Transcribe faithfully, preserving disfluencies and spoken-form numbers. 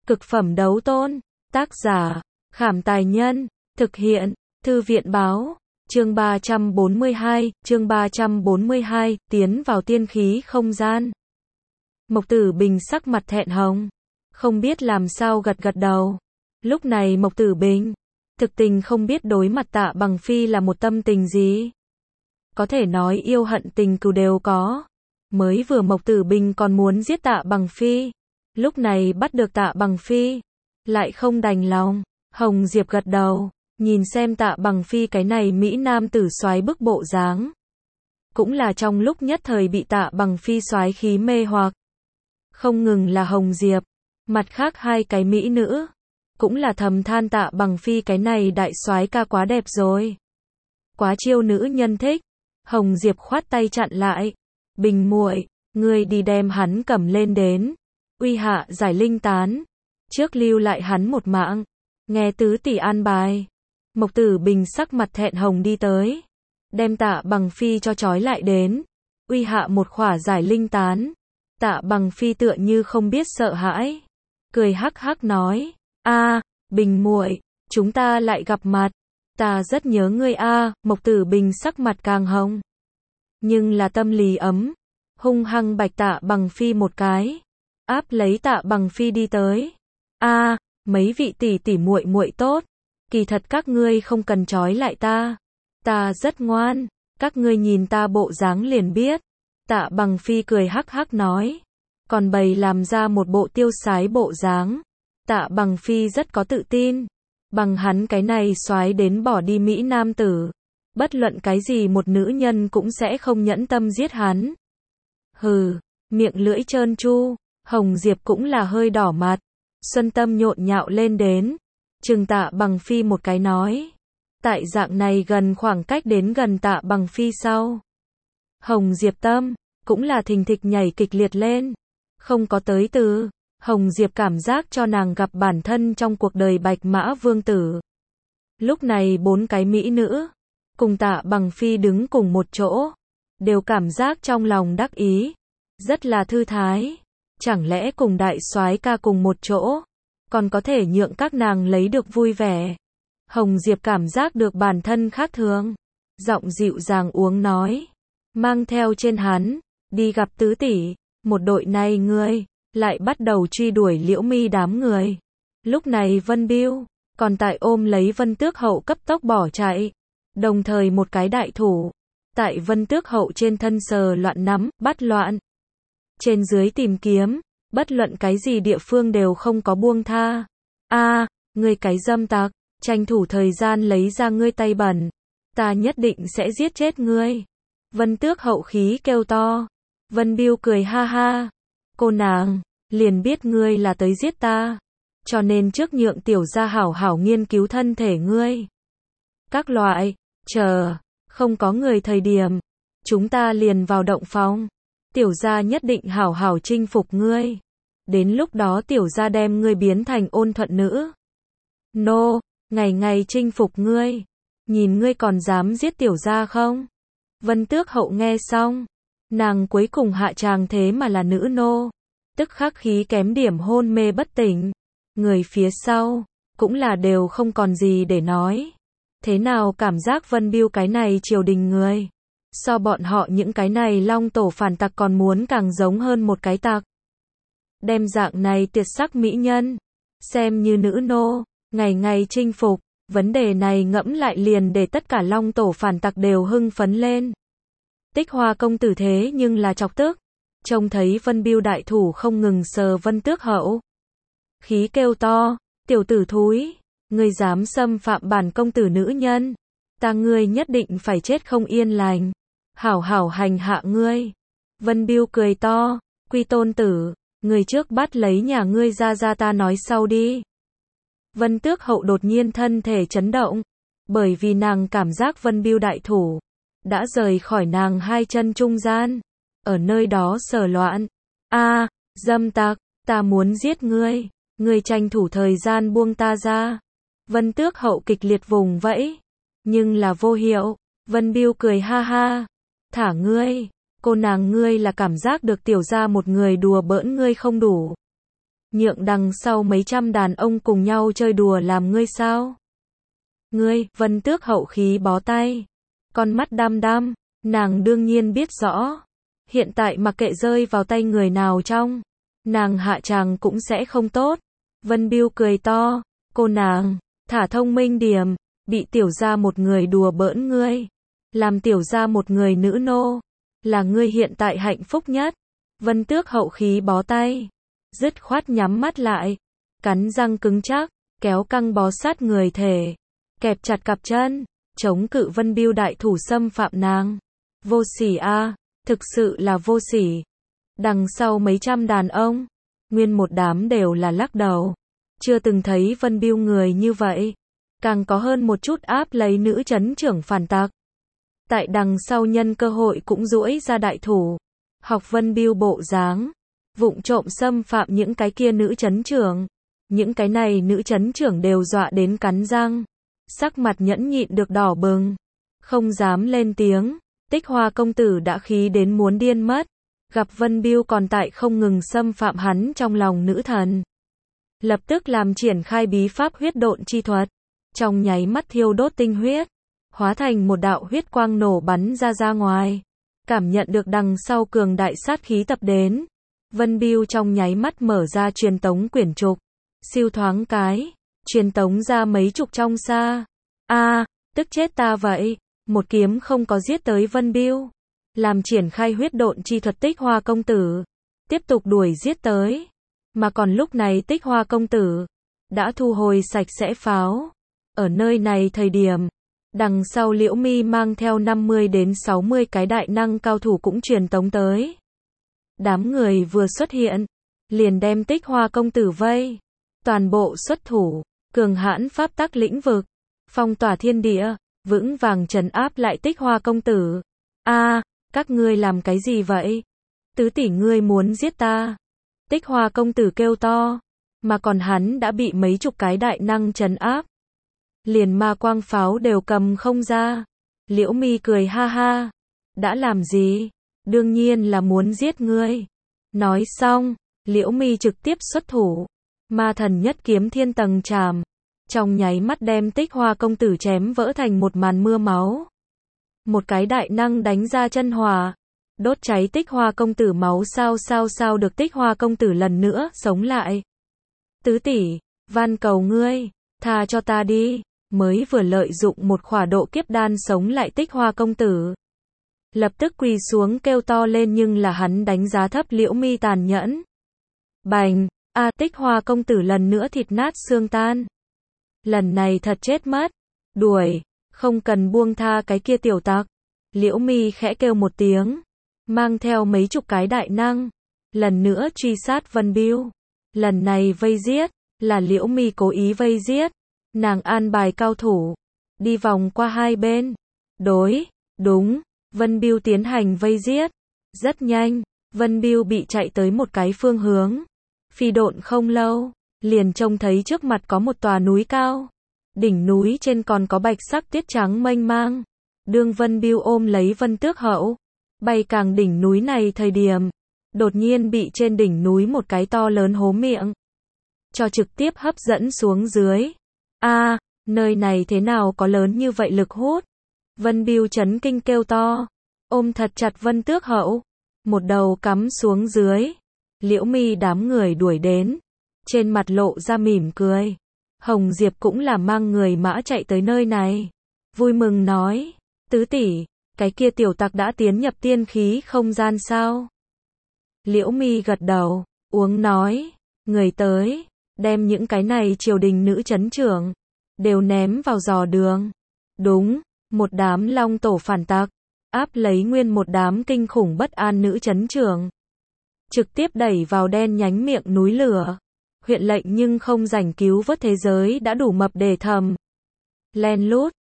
Cực phẩm đấu tôn. Tác giả, Khảm Tài Nhân. Thực hiện, Thư viện Báo. Chương ba trăm bốn mươi hai, chương ba trăm bốn mươi hai, tiến vào tiên khí không gian. Mộc Tử Bình sắc mặt thẹn hồng, không biết làm sao gật gật đầu. Lúc này Mộc Tử Bình, thực tình không biết đối mặt Tạ Bằng Phi là một tâm tình gì. Có thể nói yêu hận tình cừu đều có. Mới vừa Mộc Tử Bình còn muốn giết Tạ Bằng Phi, lúc này bắt được Tạ Bằng Phi, lại không đành lòng. Hồng Diệp gật đầu, nhìn xem Tạ Bằng Phi cái này mỹ nam tử soái bức bộ dáng, cũng là trong lúc nhất thời bị Tạ Bằng Phi soái khí mê hoặc. Không ngừng là Hồng Diệp, mặt khác hai cái mỹ nữ cũng là thầm than Tạ Bằng Phi cái này đại soái ca quá đẹp rồi, quá chiêu nữ nhân thích. Hồng Diệp khoát tay chặn lại, Bình muội, ngươi đi đem hắn cầm lên đến, uy hạ giải linh tán, trước lưu lại hắn một mạng, nghe tứ tỷ an bài. Mộc Tử Bình sắc mặt thẹn hồng đi tới, đem Tạ Bằng Phi cho trói lại đến, uy hạ một khỏa giải linh tán. Tạ Bằng Phi tựa như không biết sợ hãi, cười hắc hắc nói, a, Bình muội, chúng ta lại gặp mặt, ta rất nhớ ngươi a. Mộc Tử Bình sắc mặt càng hồng, nhưng là tâm lý ấm, hung hăng bạch Tạ Bằng Phi một cái, áp lấy Tạ Bằng Phi đi tới. A, mấy vị tỷ tỷ muội muội tốt, kỳ thật các ngươi không cần trói lại ta, ta rất ngoan, các ngươi nhìn ta bộ dáng liền biết. Tạ Bằng Phi cười hắc hắc nói, còn bày làm ra một bộ tiêu sái bộ dáng. Tạ Bằng Phi rất có tự tin, bằng hắn cái này soái đến bỏ đi mỹ nam tử, bất luận cái gì một nữ nhân cũng sẽ không nhẫn tâm giết hắn. Hừ, miệng lưỡi trơn tru. Hồng Diệp cũng là hơi đỏ mặt, Xuân Tâm nhộn nhạo lên đến, chừng Tạ Bằng Phi một cái nói, tại dạng này gần khoảng cách đến gần Tạ Bằng Phi sau, Hồng Diệp tâm cũng là thình thịch nhảy kịch liệt lên, không có tới từ. Hồng Diệp cảm giác cho nàng gặp bản thân trong cuộc đời Bạch Mã Vương tử. Lúc này bốn cái mỹ nữ cùng Tạ Bằng Phi đứng cùng một chỗ, đều cảm giác trong lòng đắc ý, rất là thư thái. Chẳng lẽ cùng đại soái ca cùng một chỗ, còn có thể nhượng các nàng lấy được vui vẻ. Hồng Diệp cảm giác được bản thân khác thường, giọng dịu dàng uống nói, mang theo trên hắn, đi gặp tứ tỷ. Một đội này ngươi lại bắt đầu truy đuổi Liễu Mi đám người. Lúc này Vân Biêu còn tại ôm lấy Vân Tước Hậu cấp tốc bỏ chạy, đồng thời một cái đại thủ tại Vân Tước Hậu trên thân sờ loạn nắm, bắt loạn. Trên dưới tìm kiếm, bất luận cái gì địa phương đều không có buông tha. A, ngươi cái dâm tặc, tranh thủ thời gian lấy ra ngươi tay bẩn, ta nhất định sẽ giết chết ngươi. Vân Tước Hậu khí kêu to. Vân Biêu cười ha ha, cô nàng, liền biết ngươi là tới giết ta, cho nên trước nhượng tiểu gia hảo hảo nghiên cứu thân thể ngươi. Các loại, chờ, không có người thời điểm, chúng ta liền vào động phòng. Tiểu gia nhất định hảo hảo chinh phục ngươi. Đến lúc đó tiểu gia đem ngươi biến thành ôn thuận nữ. Nô, ngày ngày chinh phục ngươi. Nhìn ngươi còn dám giết tiểu gia không? Vân Tước Hậu nghe xong, nàng cuối cùng hạ tràng thế mà là nữ nô, tức khắc khí kém điểm hôn mê bất tỉnh. Người phía sau cũng là đều không còn gì để nói. Thế nào cảm giác Vân Biêu cái này triều đình người, so bọn họ những cái này long tổ phản tặc còn muốn càng giống hơn một cái tặc. Đem dạng này tuyệt sắc mỹ nhân xem như nữ nô, ngày ngày chinh phục, vấn đề này ngẫm lại liền để tất cả long tổ phản tặc đều hưng phấn lên. Tích Hoa công tử thế nhưng là chọc tức, trông thấy Vân Biêu đại thủ không ngừng sờ Vân Tước Hậu, khí kêu to, tiểu tử thúi, ngươi dám xâm phạm bản công tử nữ nhân, ta ngươi nhất định phải chết không yên lành, hảo hảo hành hạ ngươi. Vân Biêu cười to, Quy tôn tử, ngươi trước bắt lấy nhà ngươi ra ra ta nói sau đi. Vân Tước Hậu đột nhiên thân thể chấn động, bởi vì nàng cảm giác Vân Biêu đại thủ đã rời khỏi nàng hai chân trung gian, ở nơi đó sờ loạn. A, dâm tặc, ta muốn giết ngươi, ngươi tranh thủ thời gian buông ta ra. Vân Tước Hậu kịch liệt vùng vẫy, nhưng là vô hiệu. Vân Biêu cười ha ha, thả ngươi, cô nàng ngươi là cảm giác được tiểu gia một người đùa bỡn ngươi không đủ. nhượng đằng sau mấy trăm đàn ông cùng nhau chơi đùa làm ngươi sao? Ngươi, Vân Tước hậu khí bó tay, con mắt đăm đăm, nàng đương nhiên biết rõ, hiện tại mặc kệ rơi vào tay người nào trong, nàng hạ tràng cũng sẽ không tốt. Vân Biêu cười to, cô nàng, thả thông minh điểm, bị tiểu gia một người đùa bỡn ngươi, làm tiểu gia một người nữ nô, là ngươi hiện tại hạnh phúc nhất. Vân Tước hậu khí bó tay, dứt khoát nhắm mắt lại, cắn răng cứng chắc, kéo căng bó sát người thể, kẹp chặt cặp chân, chống cự Vân Biêu đại thủ xâm phạm nàng. Vô sỉ a, thực sự là vô sỉ. Đằng sau mấy trăm đàn ông, nguyên một đám đều là lắc đầu, chưa từng thấy Vân Biêu người như vậy, càng có hơn một chút áp lấy nữ chấn trưởng phản tặc. Tại đằng sau nhân cơ hội cũng duỗi ra đại thủ, học Vân Biêu bộ dáng, vụng trộm xâm phạm những cái kia nữ chấn trưởng. Những cái này nữ chấn trưởng đều dọa đến cắn răng, sắc mặt nhẫn nhịn được đỏ bừng, không dám lên tiếng. Tích Hoa công tử đã khí đến muốn điên mất, gặp Vân Biêu còn tại không ngừng xâm phạm hắn trong lòng nữ thần, lập tức làm triển khai bí pháp huyết độn chi thuật, trong nháy mắt thiêu đốt tinh huyết, hóa thành một đạo huyết quang nổ bắn ra ra ngoài. Cảm nhận được đằng sau cường đại sát khí tập đến, Vân Biêu trong nháy mắt mở ra truyền tống quyển trục, siêu thoáng cái, truyền tống ra mấy chục trong xa. A, tức chết ta vậy, một kiếm không có giết tới Vân Biêu, làm triển khai huyết độn chi thuật Tích Hoa công tử, tiếp tục đuổi giết tới. Mà còn lúc này Tích Hoa công tử đã thu hồi sạch sẽ pháo. Ở nơi này thời điểm, đằng sau Liễu Mi mang theo năm mươi đến sáu mươi cái đại năng cao thủ cũng truyền tống tới. Đám người vừa xuất hiện, liền đem Tích Hoa công tử vây, toàn bộ xuất thủ, cường hãn pháp tắc lĩnh vực, phong tỏa thiên địa, vững vàng trấn áp lại Tích Hoa công tử. A, các ngươi làm cái gì vậy? Tứ tỷ ngươi muốn giết ta? Tích Hoa công tử kêu to, mà còn hắn đã bị mấy chục cái đại năng trấn áp, liền ma quang pháo đều cầm không ra. Liễu Mi cười ha ha, đã làm gì? Đương nhiên là muốn giết ngươi. Nói xong, Liễu Mi trực tiếp xuất thủ, ma thần nhất kiếm thiên tầng trảm, trong nháy mắt đem Tích Hoa công tử chém vỡ thành một màn mưa máu. Một cái đại năng đánh ra chân hỏa, đốt cháy Tích Hoa công tử, máu sao sao sao được Tích Hoa công tử lần nữa sống lại. Tứ tỷ, van cầu ngươi, tha cho ta đi. Mới vừa lợi dụng một khỏa độ kiếp đan sống lại Tích Hoa công tử, lập tức quỳ xuống kêu to lên, nhưng là hắn đánh giá thấp Liễu Mi tàn nhẫn. Bành, a, Tích Hoa công tử lần nữa thịt nát xương tan. Lần này thật chết mất. Đuổi, không cần buông tha cái kia tiểu tặc. Liễu Mi khẽ kêu một tiếng, mang theo mấy chục cái đại năng, lần nữa truy sát Vân Biêu. Lần này vây giết, là Liễu Mi cố ý vây giết. Nàng an bài cao thủ, đi vòng qua hai bên. Đối, đúng, Vân Biêu tiến hành vây giết. Rất nhanh, Vân Biêu bị chạy tới một cái phương hướng. Phi độn không lâu, liền trông thấy trước mặt có một tòa núi cao. Đỉnh núi trên còn có bạch sắc tiết trắng mênh mang. Đương Vân Biêu ôm lấy Vân Tước hậu, bay càng đỉnh núi này thời điểm, đột nhiên bị trên đỉnh núi một cái to lớn hố miệng cho trực tiếp hấp dẫn xuống dưới. A, à, nơi này thế nào có lớn như vậy lực hút? Vân Biêu chấn kinh kêu to, ôm thật chặt Vân Tước hậu, một đầu cắm xuống dưới. Liễu Mi đám người đuổi đến, trên mặt lộ ra mỉm cười. Hồng Diệp cũng là mang người mã chạy tới nơi này, vui mừng nói, tứ tỷ, cái kia tiểu tặc đã tiến nhập tiên khí không gian sao? Liễu Mi gật đầu, uống nói, người tới, đem những cái này triều đình nữ chấn trưởng đều ném vào giò đường. Đúng, một đám long tổ phản tặc, áp lấy nguyên một đám kinh khủng bất an nữ chấn trưởng, trực tiếp đẩy vào đen nhánh miệng núi lửa. Huyện lệnh nhưng không rảnh cứu vớt, thế giới đã đủ mập để thầm. Len lút,